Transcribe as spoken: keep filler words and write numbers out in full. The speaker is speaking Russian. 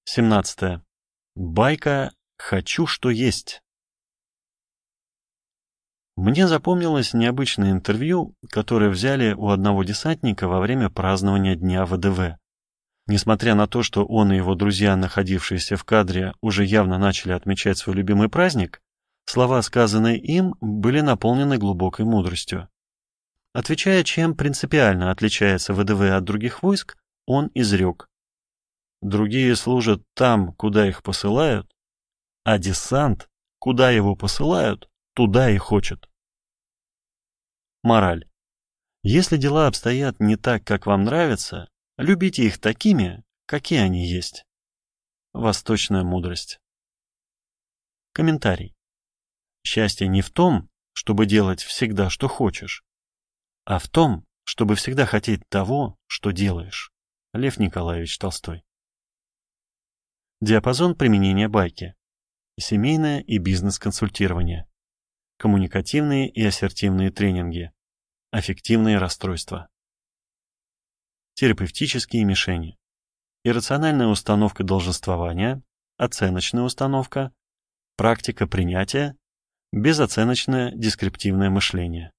семнадцатое. Байка «Хочу, что есть». Мне запомнилось необычное интервью, которое взяли у одного десантника во время празднования Дня ВДВ. Несмотря на то, что он и его друзья, находившиеся в кадре, уже явно начали отмечать свой любимый праздник, слова, сказанные им, были наполнены глубокой мудростью. Отвечая, чем принципиально отличается ВДВ от других войск, он изрек: «Другие служат там, куда их посылают, а десант, куда его посылают, туда и хочет». Мораль. Если дела обстоят не так, как вам нравится, любите их такими, какие они есть. Восточная мудрость. Комментарий. Счастье не в том, чтобы делать всегда, что хочешь, а в том, чтобы всегда хотеть того, что делаешь. Лев Николаевич Толстой. Диапазон применения байки. Семейное и бизнес-консультирование. Коммуникативные и ассертивные тренинги. Аффективные расстройства. Терапевтические мишени. Иррациональная установка долженствования, оценочная установка, практика принятия, безоценочное дескриптивное мышление.